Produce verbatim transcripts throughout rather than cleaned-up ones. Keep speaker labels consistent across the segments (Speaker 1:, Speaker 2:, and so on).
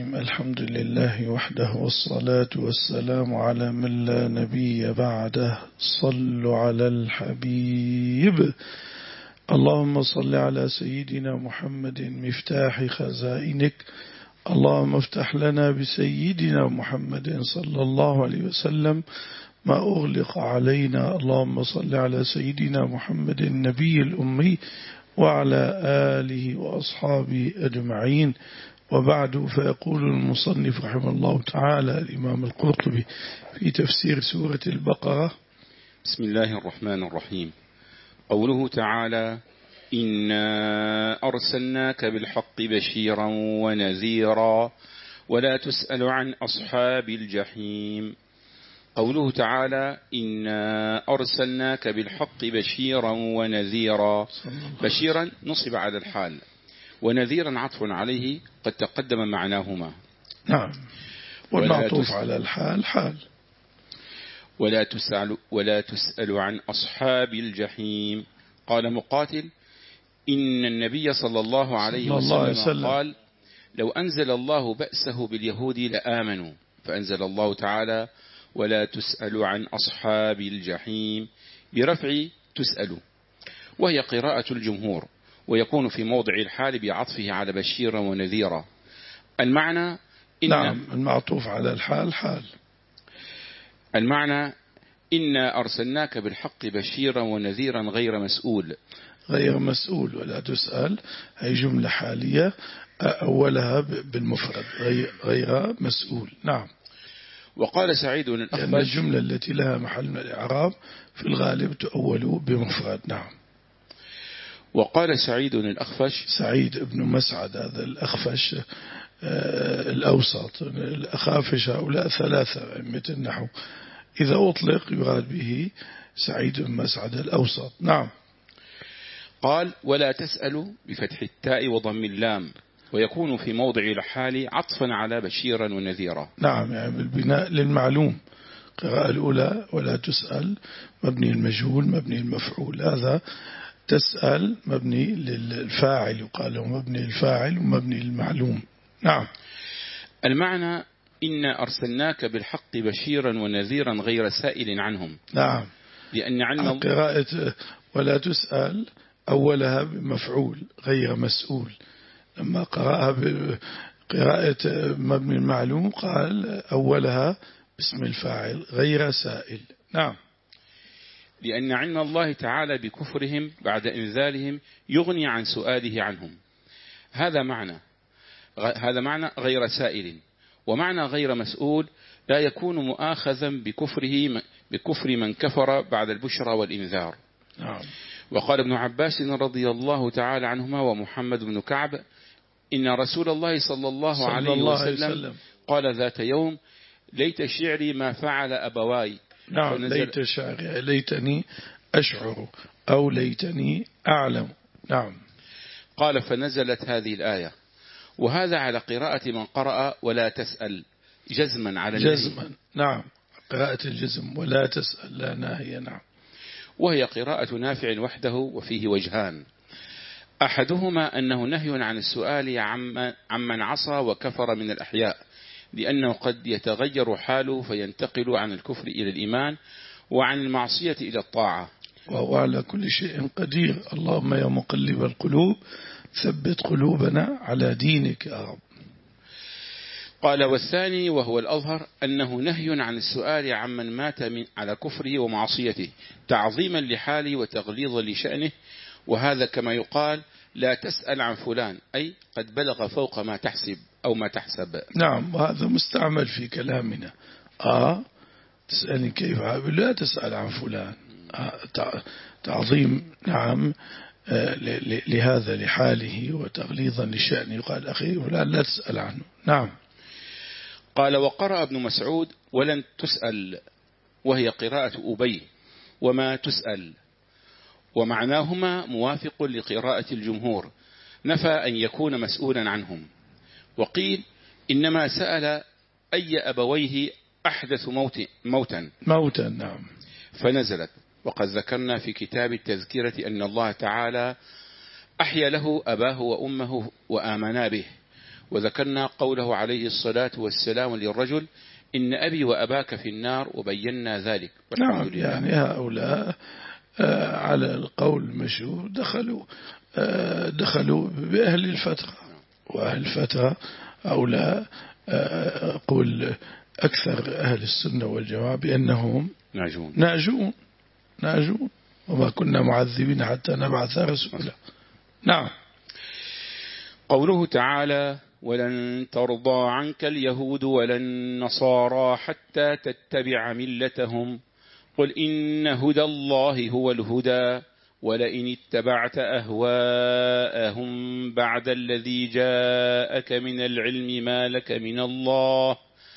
Speaker 1: الرحيم. الحمد لله وحده والصلاة والسلام على من لا نبي بعده. صلوا على الحبيب. اللهم صل على سيدنا محمد مفتاح خزائنك. اللهم افتح لنا بسيدنا محمد صلى الله عليه وسلم ما أغلق علينا. اللهم صل على سيدنا محمد النبي الأمي وعلى آله وأصحابه أجمعين. وبعد، فيقول المصنف رحمه الله تعالى الإمام القرطبي في تفسير سورة البقرة:
Speaker 2: بسم الله الرحمن الرحيم. قوله تعالى: إنا أرسلناك بالحق بشيرا ونذيرا ولا تسأل عن أصحاب الجحيم. قوله تعالى: إنا أرسلناك بالحق بشيرا ونذيرا. بشيرا نصب على الحال، ونذيرا عطف عليه قد تقدم معناهما.
Speaker 1: نعم، والمعطوف على الحال حال.
Speaker 2: ولا تسأل, ولا تسأل عن أصحاب الجحيم. قال مقاتل: إن النبي صلى الله عليه وسلم قال: لو أنزل الله بأسه باليهود لآمنوا، فأنزل الله تعالى: ولا تسأل عن أصحاب الجحيم برفع تسأل، وهي قراءة الجمهور، ويكون في موضع الحال بعطفه على بشيرا ونذيرا. المعنى إن
Speaker 1: نعم، المعطوف على الحال حال.
Speaker 2: المعنى إنا أرسلناك بالحق بشيرا ونذيرا غير مسؤول.
Speaker 1: غير مسؤول ولا تسأل هي جملة حالية أولها بالمفرد غير مسؤول. نعم.
Speaker 2: وقال سعيد الأخفش:
Speaker 1: لأن الجملة التي لها محل من الإعراب في الغالب تؤول بمفرد. نعم.
Speaker 2: وقال سعيد الأخفش:
Speaker 1: سعيد بن مسعد هذا الأخفش آه الأوسط. الأخافش هؤلاء ثلاثة أئمة النحو، إذا أطلق يراد به سعيد بن مسعد الأوسط. نعم.
Speaker 2: قال: ولا تسأل بفتح التاء وضم اللام، ويكون في موضع الحال عطفا على بشيرا ونذيرا.
Speaker 1: نعم، يعني بالبناء للمعلوم. القراءة الأولى ولا تسأل مبني المجهول مبني المفعول، هذا تسأل مبني للفاعل، يقال له مبني الفاعل ومبني المعلوم. نعم.
Speaker 2: المعنى إنا أرسلناك بالحق بشيرا ونذيرا غير سائل عنهم.
Speaker 1: نعم،
Speaker 2: لأن علم
Speaker 1: قراءة ولا تسأل أولها بمفعول غير مسؤول، لما قرأها بقراءة مبني المعلوم قال أولها باسم الفاعل غير سائل. نعم.
Speaker 2: لأن علم الله تعالى بكفرهم بعد إنزالهم يغني عن سؤاله عنهم. هذا معنى هذا معنى غير سائل. ومعنى غير مسؤول لا يكون مؤاخذا بكفره بكفر من كفر بعد البشرى والإنذار.
Speaker 1: نعم.
Speaker 2: وقال ابن عباس رضي الله تعالى عنهما ومحمد بن كعب: إن رسول الله صلى الله
Speaker 1: صلى
Speaker 2: عليه
Speaker 1: الله
Speaker 2: وسلم
Speaker 1: وسلم
Speaker 2: قال ذات يوم: ليت شعري ما فعل أبواي.
Speaker 1: نعم، ليت شعري ليتني أشعر أو ليتني أعلم. نعم.
Speaker 2: قال: فنزلت هذه الآية. وهذا على قراءة من قرأ ولا تسأل جزما على
Speaker 1: جزما. نعم، قراءة الجزم ولا تسأل لا ناهية. نعم.
Speaker 2: وهي قراءة نافع وحده، وفيه وجهان: أحدهما أنه نهي عن السؤال عمن عصى وكفر من الأحياء، لأنه قد يتغير حاله فينتقل عن الكفر إلى الإيمان وعن المعصية إلى الطاعة،
Speaker 1: وهو على كل شيء قدير. اللهم يا مقلب القلوب ثبت قلوبنا على دينك يا رب.
Speaker 2: قال: والثاني وهو الأظهر أنه نهي عن السؤال عمن مات من على كفره ومعصيته تعظيما لحاله وتغليظا لشأنه، وهذا كما يقال: لا تسأل عن فلان، أي قد بلغ فوق ما تحسب أو ما تحسب.
Speaker 1: نعم، وهذا مستعمل في كلامنا. آه تسألني كيف عابد، لا تسأل عن فلان. آه تعظيم. نعم. آه لهذا لحاله وتغليظا لشأنه، يقال أخي فلان لا تسأل عنه. نعم.
Speaker 2: قال: وقرأ ابن مسعود: ولن تسأل، وهي قراءة أبي، وما تسأل، ومعناهما موافق لقراءة الجمهور، نفى أن يكون مسؤولا عنهم. وقيل إنما سأل أي أبويه أحدث موت موتا
Speaker 1: موتا. نعم.
Speaker 2: فنزلت: وقد ذكرنا في كتاب التذكرة أن الله تعالى أحيا له أباه وأمه وآمنا به، وذكرنا قوله عليه الصلاة والسلام للرجل إن أبي وأباك في النار وبينا ذلك.
Speaker 1: نعم يعني هؤلاء آه على القول المشهور دخلوا آه دخلوا بأهل الفترة، وأهل الفترة هؤلاء آه أقول أكثر أهل السنة والجماعة بأنهم
Speaker 2: ناجون
Speaker 1: ناجون ناجون وما كنا معذبين حتى نبعث رسولا. نعم.
Speaker 2: قوله تعالى ولن ترضى عنك اليهود ولا النصارى حتى تتبع ملتهم قل إن هدى الله هو الهدى ولئن اتبعت أهواءهم بعد الذي جاءك من العلم ما لك من الله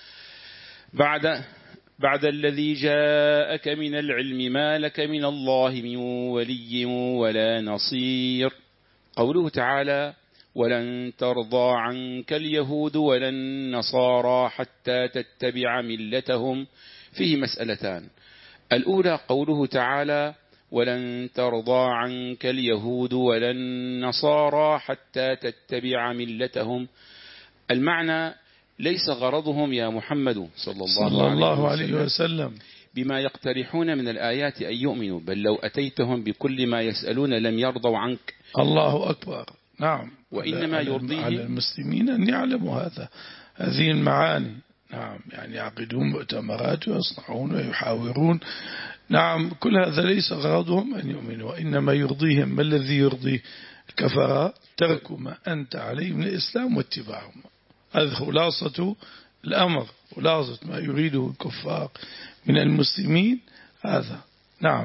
Speaker 2: بعد بعد الذي جاءك من العلم ما لك من الله من ولي ولا نصير. قوله تعالى ولن ترضى عنك اليهود ولا النصارى حتى تتبع ملتهم فيه مسألتان. الأولى قوله تعالى ولن ترضى عنك اليهود ولا النصارى حتى تتبع ملتهم، المعنى ليس غرضهم يا محمد صلى الله,
Speaker 1: صلى الله
Speaker 2: عليه,
Speaker 1: عليه وسلم
Speaker 2: بما يقترحون من الآيات أن يؤمنوا، بل لو أتيتهم بكل ما يسألون لم يرضوا عنك.
Speaker 1: الله أكبر. نعم.
Speaker 2: وإنما يرضيهم
Speaker 1: على المسلمين أن يعلموا هذا هذه المعاني. نعم يعني يعقدون مؤتمرات ويصنعون ويحاورون. نعم كل هذا ليس غرضهم أن يؤمنوا، وإنما يرضيهم ما الذي يرضي الكفرة؟ ترك ما أنت عليه من الإسلام واتباعهم. هذا خلاصة الأمر، خلاصة ما يريده الكفار من المسلمين هذا. نعم.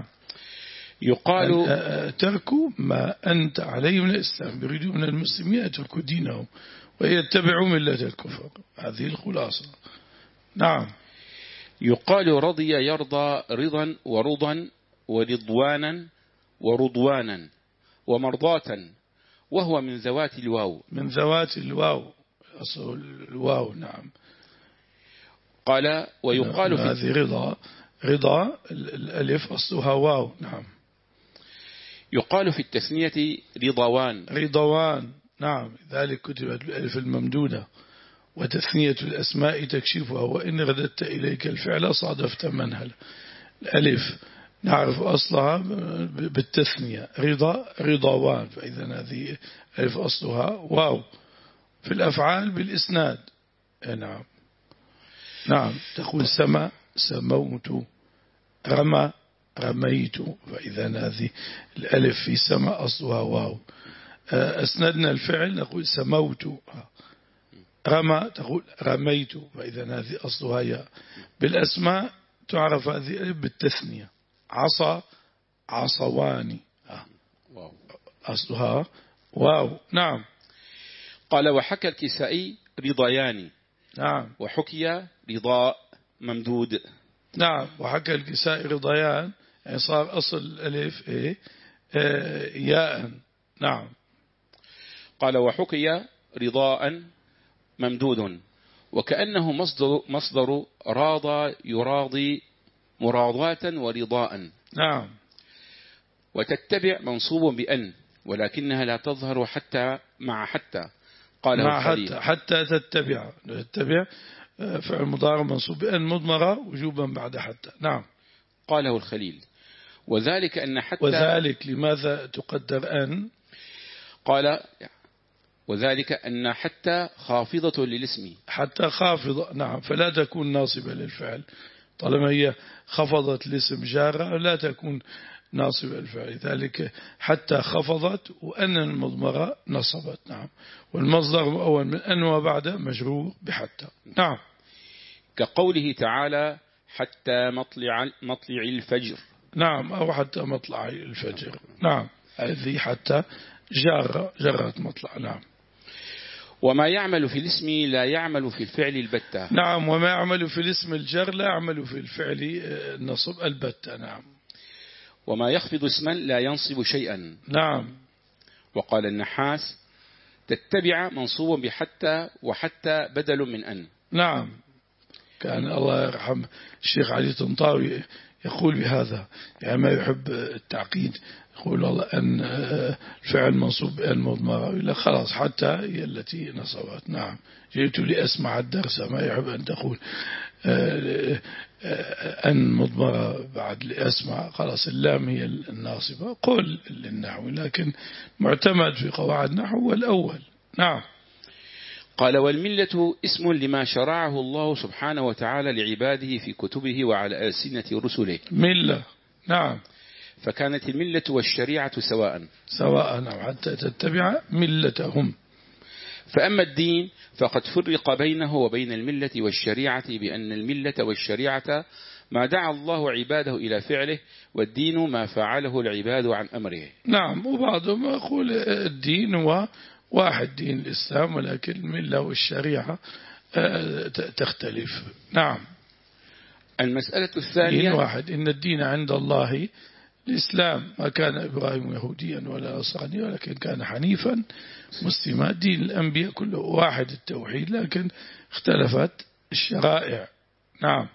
Speaker 2: يقال
Speaker 1: تركوا ما أنت عليه من الإسلام، يريدوا من المسلمين أن يتركوا دينهم ويتبعوا ملة الكفر. هذه الخلاصة. نعم.
Speaker 2: يقال رضي يرضى رضا ورضا ورضوانا ورضوانا ومرضاة، وهو من ذوات الواو.
Speaker 1: من ذوات الواو، أصل الواو. نعم.
Speaker 2: قال ويقال في
Speaker 1: هذه رضا، رضا الألف أصلها واو. نعم.
Speaker 2: يقال في التثنية رضوان.
Speaker 1: رضوان. نعم. ذلك كتبت الألف الممدودة. وتثنية الأسماء تكشفها، وإن رددت إليك الفعل صادفت منها. الألف نعرف أصلها بالتثنية رضا رضوان، فإذا هذه ألف أصلها واو. في الأفعال بالإسناد. نعم. نعم. تقول سما سموت، رمى رميت، فإذا هذه الألف في سما أصلها واو. أسندنا الفعل نقول سموت، رمى تقول رميت، فإذا هذه أصلها ياء. بالأسماء تعرف هذه الألف بالتثنية. عصا عصواني، أصلها واو. نعم.
Speaker 2: قال وحكى الكسائي رضياني.
Speaker 1: نعم.
Speaker 2: وحكي رضاء ممدود.
Speaker 1: نعم. وحكى الكسائي رضيان، يعني صار أصل الألف إيه؟ آه ياء. نعم.
Speaker 2: قال وحكي رضاء ممدود، وكأنه مصدر, مصدر راضى يراضي مراضاة ورضاء.
Speaker 1: نعم.
Speaker 2: وتتبع منصوب بأن، ولكنها لا تظهر حتى مع حتى. قال
Speaker 1: مع حتى, حتى تتبع تتبع فعل مضارع منصوب بأن مضمرة وجوبا بعد حتى. نعم.
Speaker 2: قاله الخليل وذلك أن حتى
Speaker 1: وذلك لماذا تقدر أن؟
Speaker 2: قال وذلك أن حتى خافضة للاسم.
Speaker 1: حتى خافضة. نعم. فلا تكون ناصبة للفعل، طالما هي خفضت الاسم جارة لا تكون ناصبة للفعل. ذلك حتى خفضت وأن المضمرة نصبت. نعم. والمصدر الأول من أن وبعد مجرور بحتى. نعم.
Speaker 2: كقوله تعالى حتى مطلع مطلع الفجر.
Speaker 1: نعم. أو حتى مطلع الفجر. نعم. هذه حتى جارة جرت مطلع. نعم.
Speaker 2: وما يعمل في الاسم لا يعمل في الفعل البتة.
Speaker 1: نعم. وما يعمل في الاسم الجر لا يعمل في الفعل النصب البتة. نعم.
Speaker 2: وما يخفض اسما لا ينصب شيئا.
Speaker 1: نعم.
Speaker 2: وقال النحاس تتبع منصوب بحتى، وحتى بدل من أن.
Speaker 1: نعم. كان الله يرحم الشيخ علي طنطاوي يقول بهذا، يعني ما يحب التعقيد، يقول الله أن الفعل منصوب بأن مضمرة، إلا خلاص حتى هي التي نصبت. نعم، جئت لأسمع الدرس، ما يحب أن تقول أن مضمرة بعد لأسمع، خلاص اللام هي الناصبة. قل للنحو، لكن معتمد في قواعد النحو والأول. نعم.
Speaker 2: قال: والملة اسم لما شرعه الله سبحانه وتعالى لعباده في كتبه وعلى ألسنة رسله.
Speaker 1: ملة. نعم.
Speaker 2: فكانت الملة والشريعة سواء
Speaker 1: سواء حتى تتبع ملتهم.
Speaker 2: فأما الدين فقد فرق بينه وبين الملة والشريعة بأن الملة والشريعة ما دعا الله عباده إلى فعله، والدين ما فعله العباد عن أمره.
Speaker 1: نعم. وبعضهم يقول الدين هو واحد، دين الإسلام، ولكن الملة والشريعة تختلف. نعم.
Speaker 2: المسألة الثانية:
Speaker 1: دين واحد، إن الدين عند الله الإسلام، ما كان إبراهيم يهوديا ولا نصرانيا ولكن كان حنيفا مسلما. دين الأنبياء كله واحد، التوحيد، لكن اختلفت الشرائع. نعم.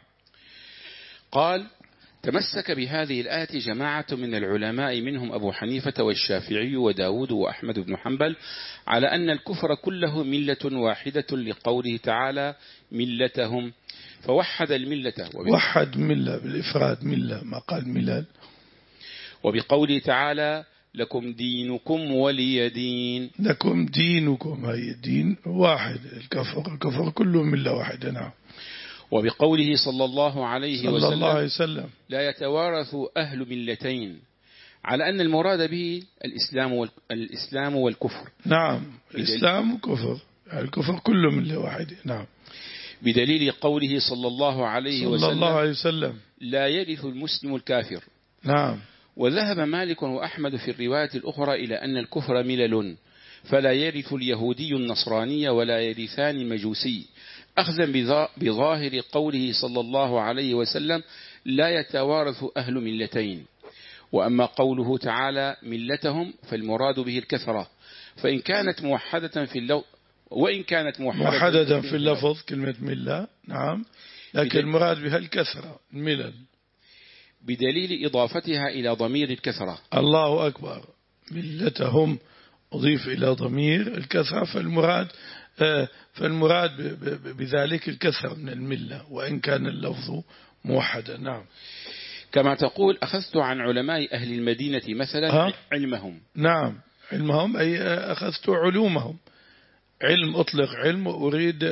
Speaker 2: قال: تمسك بهذه الآية جماعة من العلماء منهم أبو حنيفة والشافعي وداود وأحمد بن حنبل على أن الكفر كله ملة واحدة، لقوله تعالى: ملتهم، فوحد الملة.
Speaker 1: وحد ملة بالإفراد، ملة ما قال ملل.
Speaker 2: وبقوله تعالى: لكم دينكم ولي دين.
Speaker 1: لكم دينكم، هي الدين واحد، الكفر الكفر كله ملة واحدة. نعم.
Speaker 2: وبقوله صلى الله عليه
Speaker 1: صلى
Speaker 2: وسلم,
Speaker 1: الله عليه وسلم:
Speaker 2: لا يتوارث أهل ملتين، على أن المراد به الإسلام الإسلام والكفر.
Speaker 1: نعم. الإسلام والكفر، الكفر كله ملة واحدة. نعم.
Speaker 2: بدليل قوله صلى الله عليه وسلم,
Speaker 1: صلى الله عليه وسلم:
Speaker 2: لا يرث المسلم الكافر.
Speaker 1: نعم.
Speaker 2: وذهب مالك وأحمد في الرواية الأخرى إلى أن الكفر ملل، فلا يرث اليهودي النصراني ولا يرثان المجوسي، أخذا بظاهر قوله صلى الله عليه وسلم: لا يتوارث أهل ملتين. وأما قوله تعالى: ملتهم، فالمراد به الكثرة، فإن كانت موحدة في اللفظ وإن كانت موحدة,
Speaker 1: موحدة في اللفظ كلمة ملة. نعم. لكن المراد بها الكثرة، الملل،
Speaker 2: بدليل إضافتها إلى ضمير الكثرة.
Speaker 1: الله أكبر. ملتهم أضيف إلى ضمير الكثرة، فالمراد فالمراد بذلك الكثرة من الملة، وإن كان اللفظ موحدا. نعم.
Speaker 2: كما تقول: أخذت عن علماء أهل المدينة مثلا ها؟ علمهم.
Speaker 1: نعم. علمهم أي أخذت علومهم. علم أطلق علم، وأريد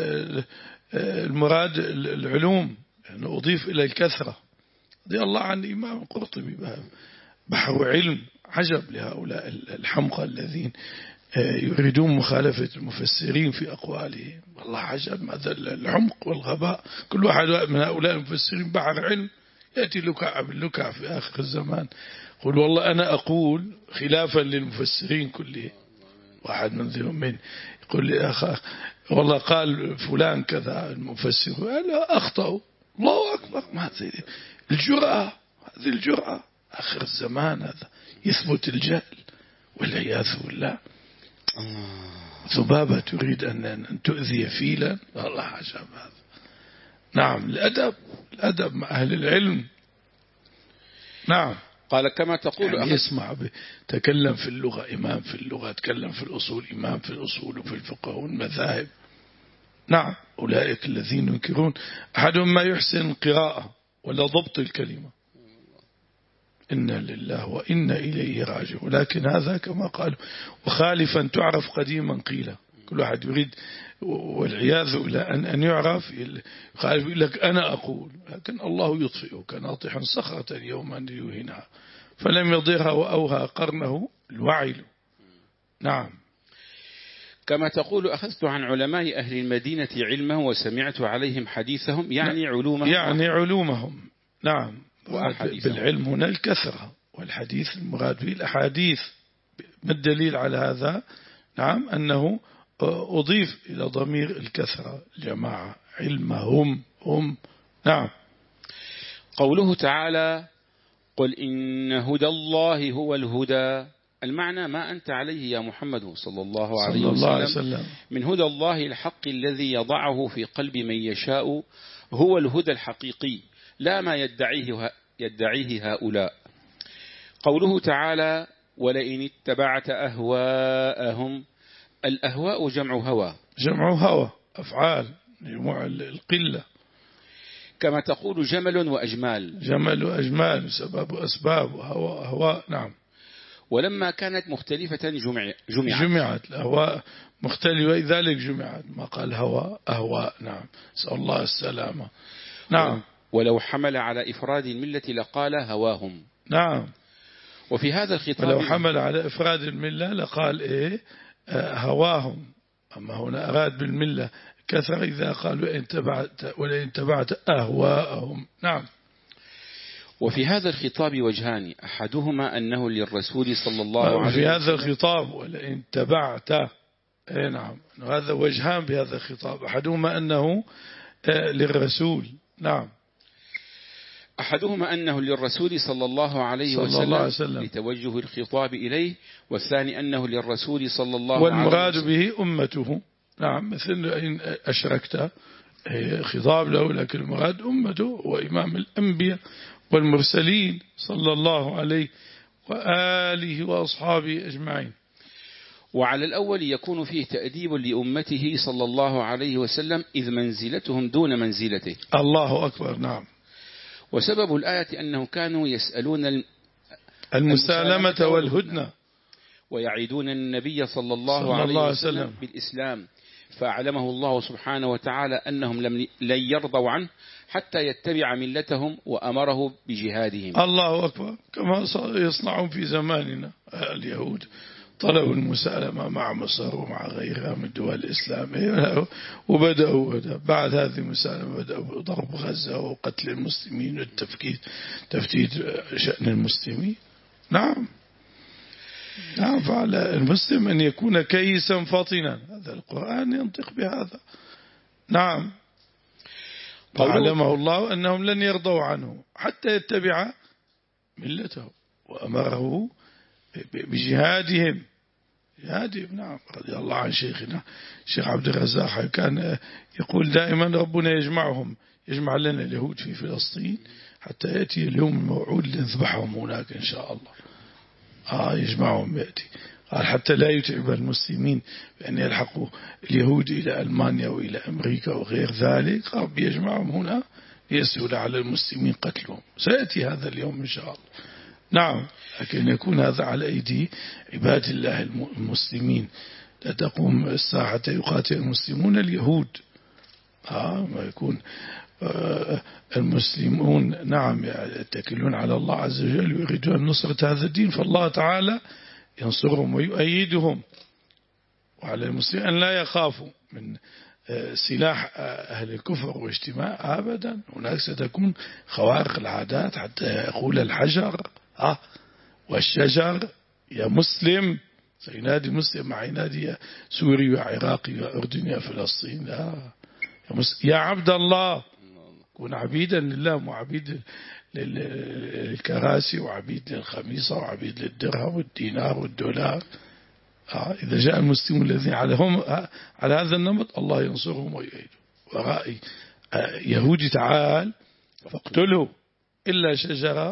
Speaker 1: المراد العلوم، يعني أضيف إلى الكثرة. رضي الله عن الإمام القرطبي، بحر علم عجب لهؤلاء الحمقى الذين يريدون مخالفة المفسرين في أقوالهم. والله عجب ماذا العمق والغباء. كل واحد من هؤلاء المفسرين بحر علم، يأتي لكع باللكع في آخر الزمان، قل والله أنا أقول خلافا للمفسرين كلهم. واحد من ذي من يقول لي أخا والله قال فلان كذا المفسر، لا أخطأوا. الله أكبر. ما هذه الجرأة، هذه الجرأة آخر الزمان، هذا يثبت الجهل والعياذ بالله. ذبابة تريد أن تؤذي فيلا، والله عجب هذا. نعم. الأدب، الأدب مع أهل العلم. نعم.
Speaker 2: قال: كما تقول
Speaker 1: يعني يسمع تكلم في اللغة إمام في اللغة، تكلم في الأصول إمام في الأصول وفي الفقه والمذاهب. نعم. أولئك الذين ينكرون أحدهم ما يحسن قراءة ولا ضبط الكلمة. إنا لله وإنا إليه راجعون. لكن هذا كما قالوا: وخالفا تعرف قديما قيل. كل واحد يريد والعياذ إلى أن أن يعرف، خالف يقول لك أنا أقول، لكن الله يطفئه كناطح صخرة يوما ليوهنها فلم يضرها وأوهى قرنه الوعل. نعم.
Speaker 2: كما تقول: أخذت عن علماء أهل المدينة علمهم وسمعت عليهم حديثهم، يعني علومهم.
Speaker 1: يعني علومهم. نعم. بالعلم هنا الكثرة، والحديث المراد به الأحاديث. ما الدليل على هذا؟ نعم. أنه أضيف إلى ضمير الكثرة، جماعة، علمهم هم. نعم.
Speaker 2: قوله تعالى: قل إن هدى الله هو الهدى المعنى ما أنت عليه يا محمد صلى الله عليه
Speaker 1: صلى الله عليه
Speaker 2: وسلم
Speaker 1: وسلم
Speaker 2: من هدى الله الحق الذي يضعه في قلب من يشاء هو الهدى الحقيقي لا ما يدعيه يدعيه هؤلاء. قوله تعالى ولئن اتبعت أهواءهم، الأهواء جمع هوى،
Speaker 1: جمع هوى أفعال جمع القلة،
Speaker 2: كما تقول جمل وأجمال،
Speaker 1: جمل وأجمال سبب وأسباب وهواء أهواء. نعم.
Speaker 2: ولما كانت مختلفة جمع جمعت
Speaker 1: جمعت الأهواء مختلفة لذلك جمعت، ما قال هواء أهواء. نعم. نسأل الله السلامة. نعم.
Speaker 2: ولو حمل على إفراد الملة لقال هواهم.
Speaker 1: نعم.
Speaker 2: وفي هذا الخطاب
Speaker 1: ولو حمل على إفراد الملة لقال إيه هواهم، أما هنا أراد بالملة كثر إذا قال وإن تبعت ولئن تبعت أهواءهم. نعم.
Speaker 2: وفي هذا الخطاب وجهان، أحدهما أنه للرسول صلى الله عليه وسلم.
Speaker 1: في هذا الخطاب ولئن تبعت، اي نعم، هذا وجهان بهذا الخطاب، أحدهما أنه للرسول. نعم.
Speaker 2: أحدهما أنه للرسول صلى الله عليه
Speaker 1: صلى
Speaker 2: وسلم,
Speaker 1: الله عليه وسلم
Speaker 2: لتوجه الخطاب إليه، والثاني أنه للرسول صلى الله عليه وسلم
Speaker 1: والمراد به أمته. نعم. مثل إن أشركت خطاب له، لكن المراد أمته وإمام الأنبياء والمرسلين صلى الله عليه وآله وأصحابه أجمعين.
Speaker 2: وعلى الأول يكون فيه تأديب لأمته صلى الله عليه وسلم إذ منزلتهم دون منزلته.
Speaker 1: الله أكبر. نعم.
Speaker 2: وسبب الآية أنهم كانوا يسألون
Speaker 1: المسالمة والهدنة
Speaker 2: ويعيدون النبي صلى الله,
Speaker 1: صلى
Speaker 2: عليه,
Speaker 1: الله عليه
Speaker 2: وسلم,
Speaker 1: وسلم
Speaker 2: بالإسلام، فأعلمه الله سبحانه وتعالى أنهم لم لن يرضوا عنه حتى يتبع ملتهم، وأمره بجهادهم.
Speaker 1: الله أكبر. كما يصنعون في زماننا اليهود، طلبوا المسالمة مع مصر ومع غيرها من الدول الإسلامية، وبدأوا بعد هذه المسالمة بدأوا بضرب غزة وقتل المسلمين والتفكيك تفتيت شأن المسلمين. نعم. نعم. فعلى المسلم أن يكون كيسا فطنا، هذا القرآن ينطق بهذا. نعم. وعلمه الله أنهم لن يرضوا عنه حتى يتبع ملته، وأمره بجهادهم. جهادهم. نعم. رضي الله عن شيخنا الشيخ عبد الرزاق كان يقول دائما ربنا يجمعهم، يجمع لنا اليهود في فلسطين حتى يأتي اليوم الموعود لنذبحهم هناك إن شاء الله. آه يجمعهم يأتي، قال حتى لا يتعب المسلمين بأن يلحقوا اليهود إلى ألمانيا وإلى أمريكا وغير ذلك، رب يجمعهم هنا ليسهل على المسلمين قتلهم. سيأتي هذا اليوم إن شاء الله. نعم. لكن يكون هذا على أيدي عباد الله المسلمين، لا تقوم الساعة حتى يقاتل المسلمون اليهود. آه ما يكون آه المسلمون نعم يتكلون على الله عز وجل ويريدون نصرة هذا الدين، فالله تعالى ينصرهم ويؤيدهم. وعلى المسلمين أن لا يخافوا من سلاح أهل الكفر واجتماع أبدا. هناك ستكون خوارق العادات حتى يقول الحجر آه والشجر يا مسلم، سينادي مسلم مع ينادي سوري وعراقي وأردني وفلسطين. لا يا, يا عبد الله، كون عبيدا لله وعبيد للكراسي وعبيد للخميصة وعبيد للدرهم والدينار والدولار. آه إذا جاء المسلمون الذين عليهم على هذا النمط الله ينصرهم ويؤيدهم. ورأي آه يهودي تعال فاقتله إلا شجرة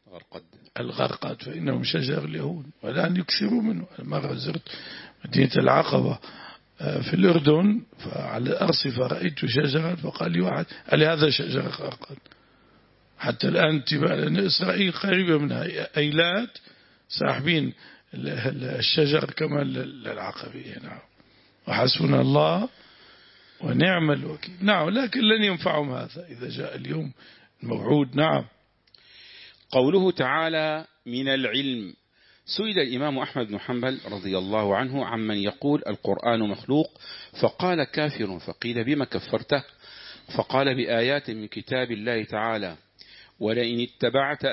Speaker 1: الغرقد فإنهم شجر اليهود والآن يكثروا منه. مرة زرت مدينة العقبة في الأردن، فعلى الأرصفة رأيت شجرة فقال لي واحد قال لي هذا شجر غرقد. حتى الآن لأن إسرائيل قريبة منها أيلات ساحبين الشجر كما للعقبية. نعم. وحسبنا الله ونعم الوكيل. نعم. لكن لن ينفعهم هذا إذا جاء اليوم الموعود. نعم.
Speaker 2: قوله تعالى من العلم، سئل الإمام أحمد بن حنبل رضي الله عنه عمن يقول القرآن مخلوق، فقال كافر، فقيل بما كفرته؟ فقال بآيات من كتاب الله تعالى ولئن اتبعت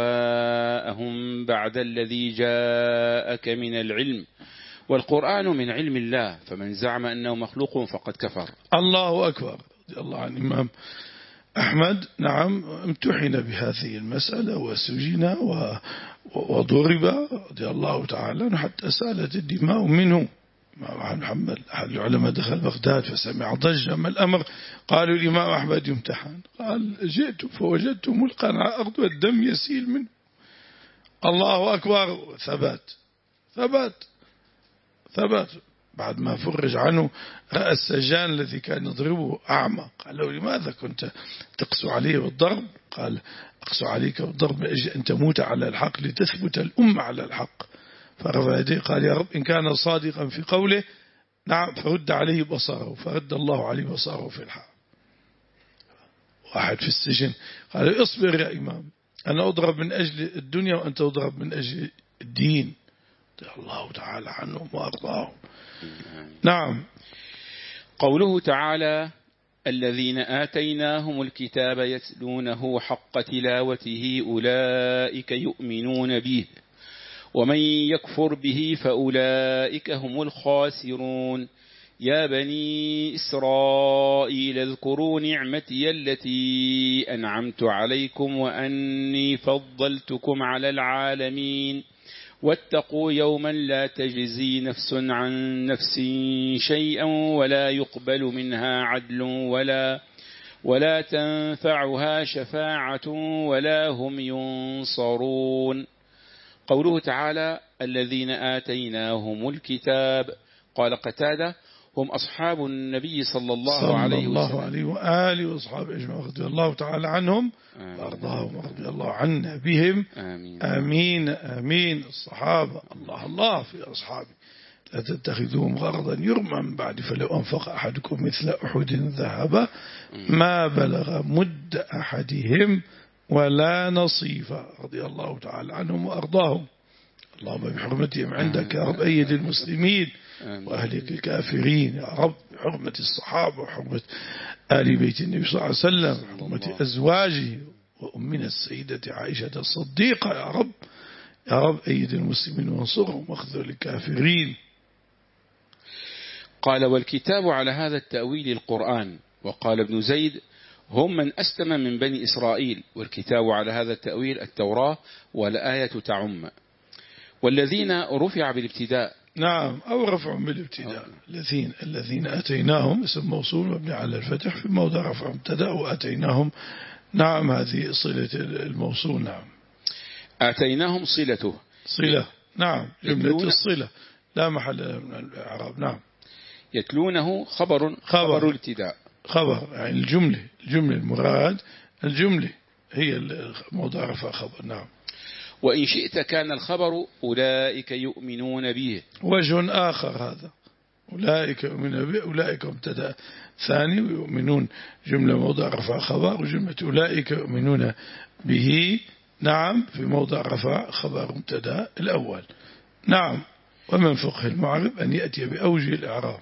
Speaker 2: أهواءهم بعد الذي جاءك من العلم، والقرآن من علم الله، فمن زعم أنه مخلوق فقد كفر.
Speaker 1: الله أكبر. رضي الله عن الإمام أحمد نعم امتحن بهذه المسألة وسجن وضرب رضي الله تعالى عنه حتى سالت الدماء منه. محمد أحد العلماء دخل بغداد فسمع ضجة، ما الأمر؟ قالوا الإمام أحمد يمتحن. قال جئت فوجدت ملقا على الأرض والدم يسيل منه. الله أكبر. ثبات ثبات ثبات. بعد ما فرج عنه رأى السجان الذي كان يضربه أعمى، قال له لماذا كنت تقسو عليه بالضرب؟ قال أقسو عليك بالضرب من أجل أن تموت على الحق لتثبت الأمة على الحق. فرفع يديه قال يا رب إن كان صادقا في قوله نعم فرد عليه بصره، فرد الله عليه بصره في الحق. واحد في السجن قال اصبر يا إمام، أنا أضرب من أجل الدنيا وأنت أضرب من أجل الدين. الله تعالى عنهم وأرضاهم. نعم.
Speaker 2: قوله تعالى الذين آتيناهم الكتاب يتلونه حق تلاوته أولئك يؤمنون به ومن يكفر به فأولئك هم الخاسرون. يا بني إسرائيل اذكروا نعمتي التي أنعمت عليكم وأني فضلتكم على العالمين واتقوا يوما لا تجزي نفس عن نفس شيئا ولا يقبل منها عدل ولا ولا تنفعها شفاعة ولا هم ينصرون. قوله تعالى الذين آتيناهم الكتاب، قال قتادة هم أصحاب النبي صلى الله
Speaker 1: صلى
Speaker 2: عليه وسلم
Speaker 1: الله عليه وآله وأصحابه أجمعين رضي الله تعالى عنهم وأرضاهم ورضي الله عنا بهم. آمين آمين, آمين. الصحابة الله الله في أصحابه لا تتخذوهم غرضا يرمى من بعد فلو أنفق أحدكم مثل أحد ذهب ما بلغ مد أحدهم ولا نصيفا رضي الله تعالى عنهم وأرضاهم. اللهم بحرمتهم عندك يا رب أيد المسلمين وأهلك الكافرين يا رب، بحرمة الصحابة وحرمة آل بيت النبي صلى الله عليه وسلم وحرمة أزواجه وأمنا السيدة عائشة الصديقة يا رب يا رب أيد المسلمين وانصرهم واخذل الكافرين.
Speaker 2: قال والكتاب على هذا التأويل القرآن. وقال ابن زيد هم من أسلم من بني إسرائيل، والكتاب على هذا التأويل التوراة والآية تعم. والذين رفع بالابتداء
Speaker 1: نعم أو رفع بالابتداء الذين الذين أتيناهم اسم موصول مبني على الفتح في موضع رفع مبتدأ وأتيناهم. نعم هذه صلة الموصول. نعم
Speaker 2: آتيناهم صلته
Speaker 1: صلة. نعم جملة الصلة لا محل من الإعراب. نعم
Speaker 2: يتلونه خبر خبر الابتداء
Speaker 1: خبر يعني الجملة الجملة المراد الجملة هي موضع رفع خبر. نعم.
Speaker 2: وإن شئت كان الخبر أولئك يؤمنون به.
Speaker 1: وجه آخر هذا أولئك يؤمنون به أولئك مبتدأ ثاني ويؤمنون جملة موضع رفع خبر وجملة أولئك يؤمنون به نعم في موضع رفع خبر مبتدأ الأول. نعم. ومن فقه المعرب أن يأتي بأوجه الإعراب.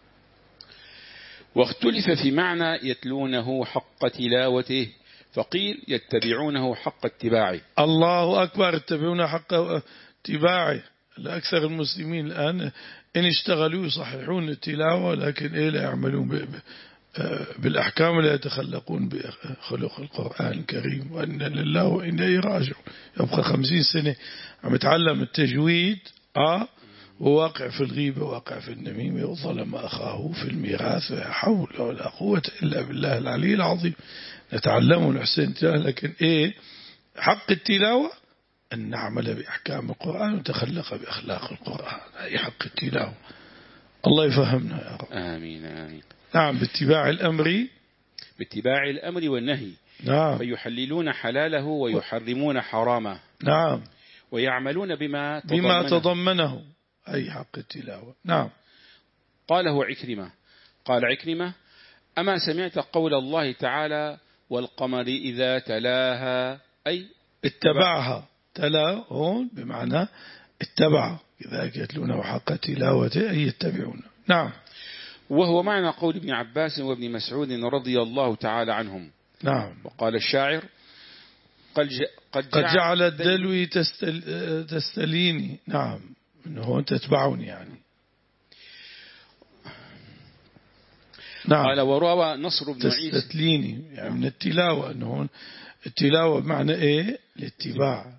Speaker 2: واختلف في معنى يتلونه حق تلاوته، فقيل يتبعونه حق اتباعه.
Speaker 1: الله أكبر يتبعونه حق اتباعه. لأكثر المسلمين الآن إن اشتغلوا يصححون التلاوة لكن إيه لا يعملون بالأحكام ولا يتخلقون بخلق القرآن الكريم. وإن لله وإن إليه راجعون. يبقى خمسين سنة عم يتعلم التجويد آه وواقع في الغيبة واقع في النميمة وظلم أخاه في الميراث ولا حول ولا قوة إلا بالله العلي العظيم. نتعلمه ونحسن لكن إيه حق التلاوة أن نعمل بأحكام القرآن وتخلق بأخلاق القرآن. هي حق التلاوة. الله يفهمنا يا رب.
Speaker 2: آمين آمين.
Speaker 1: نعم باتباع الأمر
Speaker 2: باتباع الأمر والنهي.
Speaker 1: نعم.
Speaker 2: فيحللون حلاله ويحرمون حرامه.
Speaker 1: نعم.
Speaker 2: ويعملون بما
Speaker 1: تضمنه, بما تضمنه أي حق التلاوة. نعم.
Speaker 2: قاله عكرمة. قال عكرمة أما سمعت قول الله تعالى والقمر إذا تلاها أي
Speaker 1: اتبعها. تلا هون بمعنى اتبع كذلك يتلونه حق تلاوته أي يتبعون. نعم.
Speaker 2: وهو معنى قول ابن عباس وابن مسعود رضي الله تعالى عنهم.
Speaker 1: نعم.
Speaker 2: وقال الشاعر قد, ج...
Speaker 1: قد, قد جعل الدلو تستل... تستليني. نعم إنه أنت تتبعني يعني. نعم.
Speaker 2: قال وروى نصر بن عيسى
Speaker 1: تستتليني يعني من التلاوة، أنه التلاوة بمعنى إيه؟ الاتباع.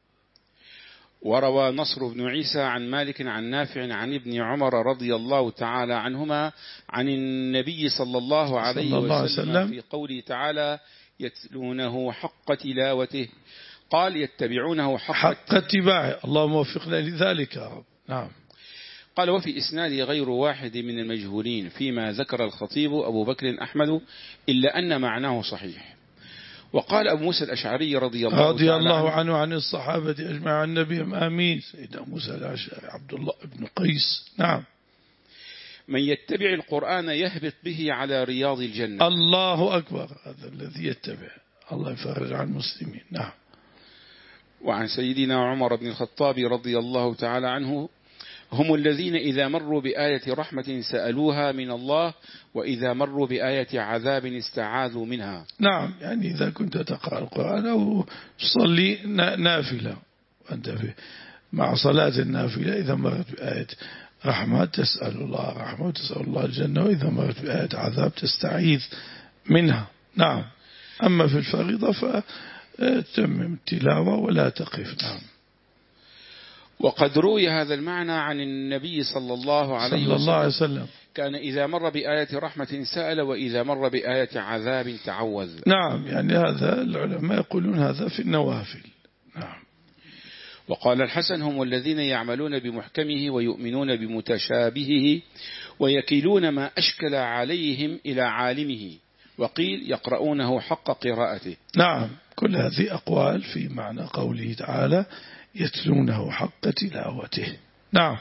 Speaker 2: وروى نصر بن عيسى عن مالك عن نافع عن ابن عمر رضي الله تعالى عنهما عن النبي صلى الله عليه
Speaker 1: صلى الله عليه
Speaker 2: وسلم
Speaker 1: وسلم
Speaker 2: في قوله تعالى يتلونه حق تلاوته، قال يتبعونه حق,
Speaker 1: حق اتباعه. اللهم وفقنا لذلك يا رب. نعم.
Speaker 2: قال وفي إسناد غير واحد من المجهولين فيما ذكر الخطيب أبو بكر أحمد إلا أن معناه صحيح. وقال أبو موسى الأشعري رضي الله,
Speaker 1: رضي الله عنه عن الصحابة أجمع عن النبي آمين سيدنا موسى الأشعري عبد الله بن قيس. نعم.
Speaker 2: من يتبع القرآن يهبط به على رياض الجنة.
Speaker 1: الله أكبر، هذا الذي يتبع، الله يفرج عن المسلمين. نعم.
Speaker 2: وعن سيدنا عمر بن الخطاب رضي الله تعالى عنه هم الذين إذا مروا بآية رحمة سألوها من الله، وإذا مروا بآية عذاب استعاذوا منها.
Speaker 1: نعم، يعني إذا كنت تقرأ القرآن أو تصلي نافلة وأنت مع صلاة النافلة، إذا مرت بآية رحمة تسأل الله رحمة وتسأل الله الجنة، وإذا مرت بآية عذاب تستعيذ منها. نعم. أما في الفريضة فتتمم التلاوة ولا تقف. نعم.
Speaker 2: وقد روي هذا المعنى عن النبي صلى الله عليه
Speaker 1: صلى
Speaker 2: وسلم,
Speaker 1: الله عليه وسلم
Speaker 2: كان إذا مر بآية رحمة سأل، وإذا مر بآية عذاب تعوذ.
Speaker 1: نعم، يعني هذا العلماء يقولون هذا في النوافل. نعم.
Speaker 2: وقال الحسن هم الذين يعملون بمحكمه ويؤمنون بمتشابهه ويكيلون ما أشكل عليهم إلى عالمه، وقيل يقرؤونه حق قراءته.
Speaker 1: نعم، كل هذه أقوال في معنى قوله تعالى يتلونه حق تلاوته. نعم.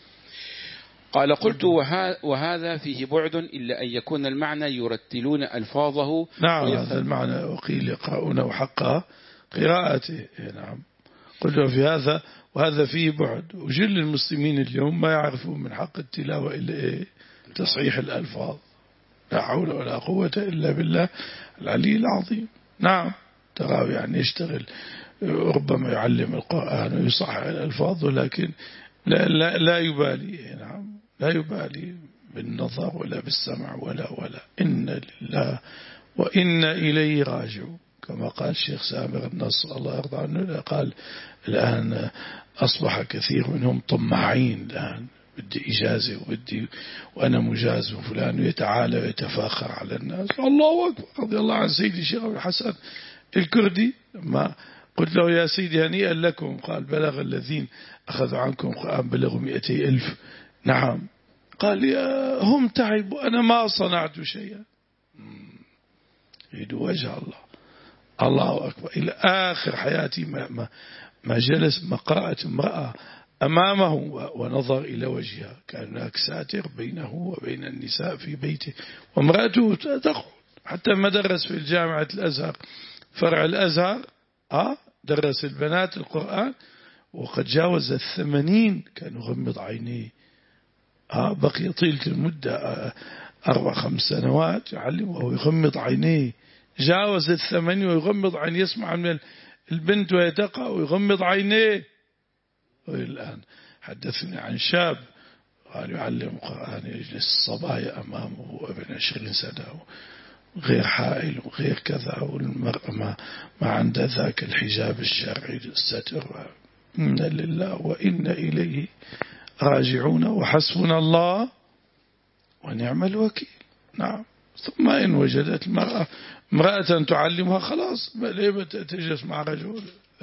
Speaker 2: قال قلت وهذا فيه بعد إلا أن يكون المعنى يرتلون ألفاظه.
Speaker 1: نعم، هذا المعنى، وقيل يقرؤونه حق قراءته. نعم. قلت في هذا وهذا فيه بعد، وجل المسلمين اليوم ما يعرفون من حق التلاوة إلا إيه؟ تصحيح الألفاظ. لا حول ولا قوة إلا بالله العلي العظيم. نعم. ترى يعني يشتغل، ربما يعلم القرآن ويصحح الألفاظ، ولكن لا, لا, لا يبالي. نعم، لا يبالي بالنظر ولا بالسمع ولا ولا إن لله وإن إليه راجعون، كما قال الشيخ سامر النصر الله يرضى عنه. قال الآن أصبح كثير منهم طماعين، الآن بدي إجازة وبدي وأنا مجاز وفلان، ويتعالى ويتفاخر على الناس. الله أكبر. رضي الله عن سيدي الشيخ أبو الحسن الكردي لما قلت له يا سيدي هنيئا لكم، قال بلغ الذين أخذوا عنكم قرآن بلغوا مئتي ألف. نعم. قال يا هم تعبوا أنا ما صنعت شيئا. يريد وجه الله. الله أكبر. إلى آخر حياتي ما, ما, ما جلس مقاءة امرأة أمامه ونظر إلى وجهها، كان هناك ساتر بينه وبين النساء في بيته، وامرأته تقعد. حتى ما درس في الجامعة الأزهر فرع الأزهر آه درس البنات القرآن، وقد جاوز الثمانين كان يغمض عينيه. آه بقي طيلة المدة آه أربع خمس سنوات يعلم وهو يغمض عينيه. جاوز الثمانين ويغمض عينيه، يسمع من البنت وهي تقع ويغمض عينيه. والآن حدثني عن شاب قال يعلم القرآن، يجلس الصبايا أمامه وابن عشرين سنة غير حائل وغير كذا، والمرأة ما, ما عند ذاك الحجاب الشرعي الستر. إن لله وإن إليه راجعون وحسبنا الله ونعم الوكيل. نعم. ثم إن وجدت المرأة امرأة تعلمها خلاص ليه تجلس مع رجل.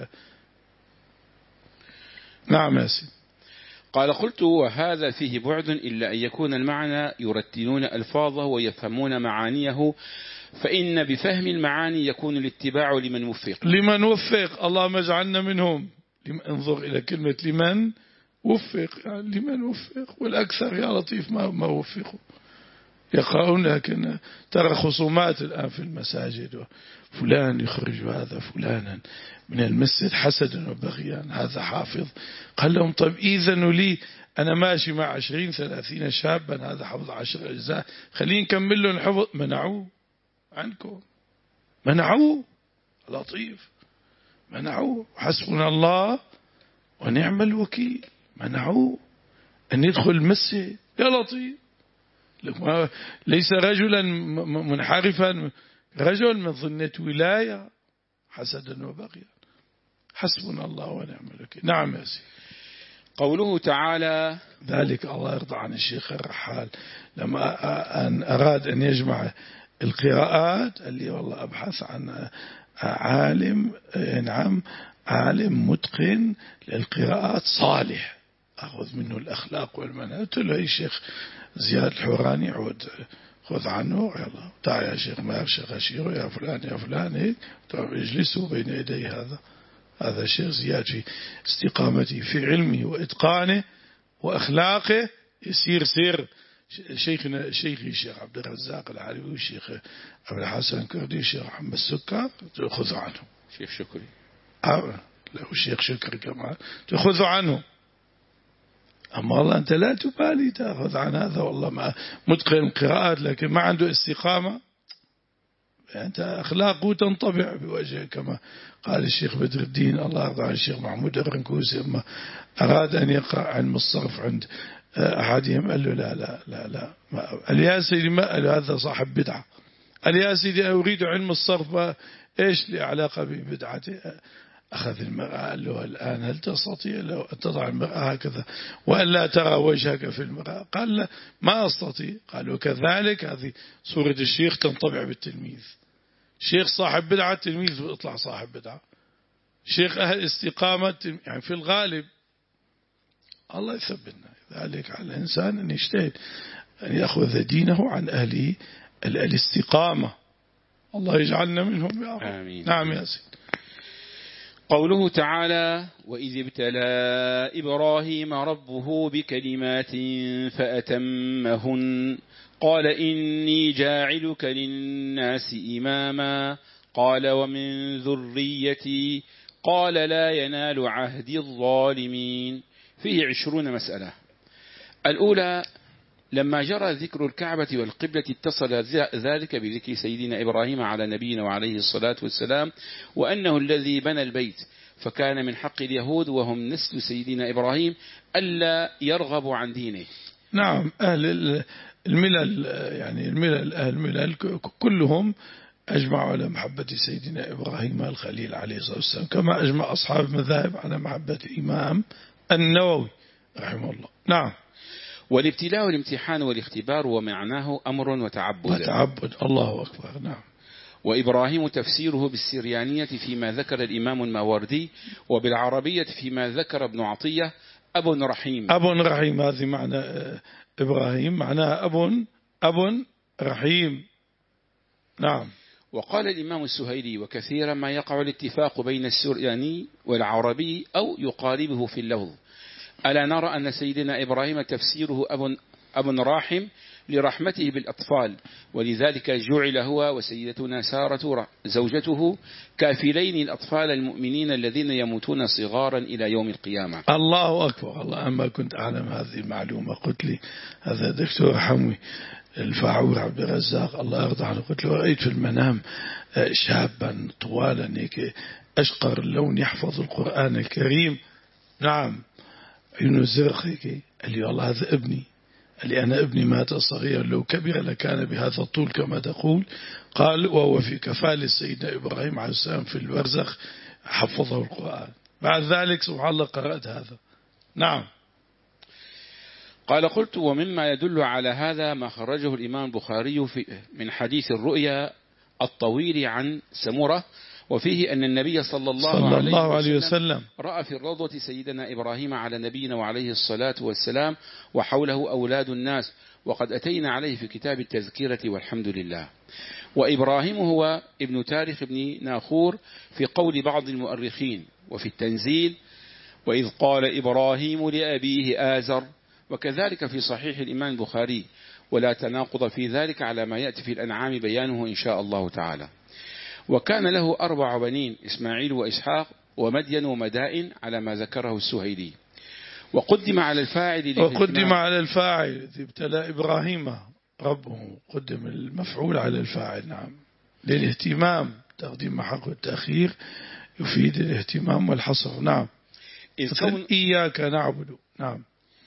Speaker 1: نعم يا سيدي.
Speaker 2: قال قلت وهذا فيه بعد إلا أن يكون المعنى يرتلون ألفاظه ويفهمون معانيه، فإن بفهم المعاني يكون الاتباع لمن وفق.
Speaker 1: لمن وفق. اللهم اجعلنا منهم. انظر إلى كلمة لمن وفق، يعني لمن وفق، والأكثر يا لطيف ما, ما وفقوا يقرؤون. لكن ترى خصومات الآن في المساجد، فلان يخرج هذا فلانا من المسجد حسدا وبغيا، هذا حافظ. قال لهم طيب إذنوا لي أنا ماشي مع عشرين ثلاثين شابا، هذا حفظ عشر أجزاء، خلينا نكمل له الحفظ. منعوه عنكم، منعوه. لطيف. منعوه. حسبنا الله ونعم الوكيل. منعوه أن يدخل المسجد. يا لطيف. ليس رجلا منحرفا، رجل من ظنة ولاية حسدا وبغيا. حسبنا الله ونعم الوكيل. نعم يا سيدي.
Speaker 2: قوله تعالى
Speaker 1: ذلك الله يرضى عن الشيخ الرحال لما أن أراد أن يجمع القراءات اللي والله أبحث عن عالم، نعم عالم متقن للقراءات صالح أخذ منه الأخلاق والمنهج. قلت له يا شيخ زياد الحوراني عود خذ عنه، يلا تعال يا شيخ ماهر شيخ أشيره يا فلان يا فلان هيك اجلسوا بين يدي هذا هذا الشيخ زياد في استقامته في علمه وإتقانه وأخلاقه يسير سير شيخنا شيخي الشيخ عبد الرزاق العلوي والشيخ أبو الحسن الكردي والشيخ محمد السكر خذوا عنه.
Speaker 2: شيخ شكري
Speaker 1: له الشيخ شكري كمان تأخذوا عنه. أما الله أنت لا تبالي تأخذ عن هذا والله ما متقن القراءات لكن ما عنده استقامة، أنت أخلاقه تنطبع بوجهه كما قال الشيخ بدر الدين الله يرضى عن الشيخ محمود الرنكوسي لما أراد أن يقرأ علم الصرف عند أحدهم قال له لا لا لا لا الياسي ما قال هذا صاحب بدعة. الياسي أريد علم الصرف إيش لي علاقة ببدعته؟ أخذ المرأة قال له الآن هل تستطيع لو أن تضع المرأة هكذا وأن لا ترى وجهك في المرأة؟ قال لا ما أستطيع. قالوا كذلك هذه صورة الشيخ تنطبع بالتلميذ. شيخ صاحب بدعة تلميذ بيطلع صاحب بدعة. شيخ أهل استقامة يعني في الغالب الله يثبتنا. ذلك على الإنسان أن يجتهد أن يأخذ دينه عن أهل الاستقامة. الله يجعلنا منهم يا رب.
Speaker 2: آمين.
Speaker 1: نعم يا سيدي.
Speaker 2: قوله تعالى وإذ ابتلى إبراهيم ربه بكلمات فأتمهن قال إني جاعلك للناس إماما قال ومن ذريتي قال لا ينال عهد الظالمين. فيه عشرون مسألة. الأولى لما جرى ذكر الكعبة والقبلة اتصل ذلك بذكر سيدنا إبراهيم على نبينا وعليه الصلاة والسلام وأنه الذي بنى البيت، فكان من حق اليهود وهم نسل سيدنا إبراهيم ألا يرغبوا عن دينه.
Speaker 1: نعم أهل الملل يعني الملل أهل الملل كلهم أجمعوا على محبة سيدنا إبراهيم الخليل عليه الصلاة والسلام كما أجمع أصحاب المذاهب على محبة الإمام النووي رحمه الله. نعم.
Speaker 2: والابتلاء والامتحان والاختبار ومعناه أمر وتعبد
Speaker 1: وتعبد الله أكبر. نعم.
Speaker 2: وإبراهيم تفسيره بالسريانية فيما ذكر الإمام الماوردي وبالعربية فيما ذكر ابن عطية أب رحيم.
Speaker 1: أب رحيم هذه معنى إبراهيم معناها أب أب رحيم. نعم.
Speaker 2: وقال الإمام السهيلي وكثيرا ما يقع الاتفاق بين السرياني والعربي أو يقاربه في اللفظ. ألا نرى أن سيدنا إبراهيم تفسيره أب, أب راحم لرحمته بالأطفال ولذلك جعل هو وسيدتنا سارة زوجته كافلين الأطفال المؤمنين الذين يموتون صغارا إلى يوم القيامة.
Speaker 1: الله أكبر. الله أما كنت أعلم هذه المعلومة قلت لي هذا دكتور حموي الفاعور عبد الرزاق الله يرضى عنه قلت له رأيت في المنام شابا طوالا هيك أشقر اللون يحفظ القرآن الكريم. نعم عيونه زرق هيك. قال لي والله هذا ابني. قال لي أنا ابني مات صغيرا لو كبر لكان بهذا الطول كما تقول. قال وهو في كفالة سيدنا إبراهيم عليه السلام في البرزخ حفظه القرآن. بعد ذلك سبحان الله قرأت هذا. نعم.
Speaker 2: قال قلت ومما يدل على هذا ما خرجه الإمام البخاري في من حديث الرؤيا الطويل عن سمرة وفيه أن النبي صلى الله, صلى الله عليه, عليه وسلم رأى في الروضة سيدنا إبراهيم على نبينا وعليه الصلاة والسلام وحوله أولاد الناس وقد أتينا عليه في كتاب التذكيرة والحمد لله. وإبراهيم هو ابن تاريخ ابن ناخور في قول بعض المؤرخين وفي التنزيل وإذ قال إبراهيم لأبيه آزر وكذلك في صحيح الإمام البخاري ولا تناقض في ذلك على ما يأتي في الأنعام بيانه إن شاء الله تعالى. وكان له أربع بنين إسماعيل وإسحاق ومدين ومدائن على ما ذكره السهيلي. وقدم على الفاعل
Speaker 1: وقدم على الفاعل ابتلى إبراهيم ربه قدم المفعول على الفاعل. نعم للاهتمام تقديم حق التأخير يفيد الاهتمام والحصر. نعم. إذ كون إياك نعبد. نعم.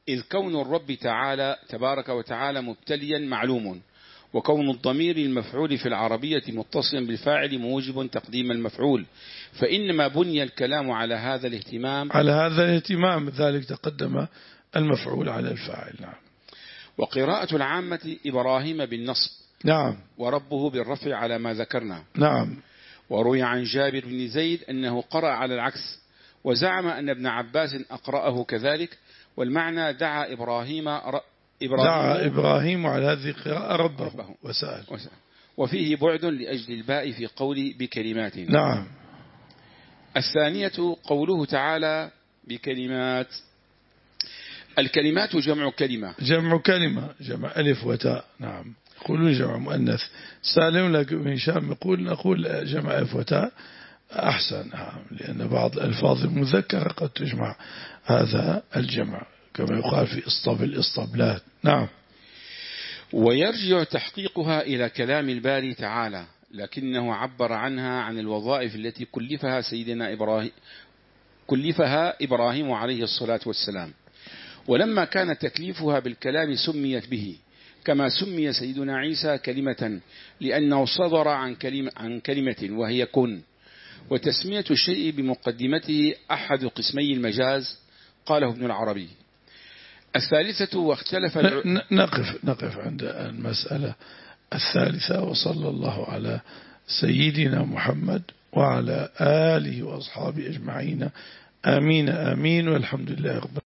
Speaker 2: إذ كون الرب تعالى تبارك وتعالى مبتليا معلوم، وكون الضمير المفعول في العربية متصلا بالفاعل موجب تقديم المفعول، فإنما بني الكلام على هذا الاهتمام
Speaker 1: على هذا الاهتمام ذلك تقدم المفعول على الفاعل. نعم.
Speaker 2: وقراءة العامة إبراهيم بالنصب،
Speaker 1: نعم،
Speaker 2: وربه بالرفع على ما ذكرنا.
Speaker 1: نعم.
Speaker 2: وروي عن جابر بن زيد أنه قرأ على العكس، وزعم أن ابن عباس أقرأه كذلك، والمعنى دعا إبراهيم ر... إبراهيم
Speaker 1: دعا إبراهيم على هذه القراءة ربه, ربه وسأل.
Speaker 2: وسأل. وفيه بعد لأجل الباء في قول بكلمات.
Speaker 1: نعم.
Speaker 2: الثانية قوله تعالى بكلمات. الكلمات جمع كلمة،
Speaker 1: جمع كلمة، جمع ألف وتاء. نعم. يقولون جمع مؤنث سالم، لكن هشام يقول نقول جمع ألف وتاء أحسن. نعم. لأن بعض الألفاظ المذكرة قد تجمع هذا الجمع، كما يقال في إسطب الإسطبلات. نعم.
Speaker 2: ويرجع تحقيقها إلى كلام الباري تعالى، لكنه عبر عنها عن الوظائف التي كلفها سيدنا إبراهيم كلفها إبراهيم عليه الصلاة والسلام، ولما كان تكليفها بالكلام سميت به، كما سمي سيدنا عيسى كلمة لأنه صدر عن كلمة, عن كلمة وهي كن. وتسمية الشيء بمقدمته أحد قسمي المجاز، قاله ابن العربي. الثالثة واختلف
Speaker 1: نقف نقف عند المسألة الثالثة. وصلى الله على سيدنا محمد وعلى آله وأصحابه أجمعين. آمين آمين، والحمد لله رب العالمين.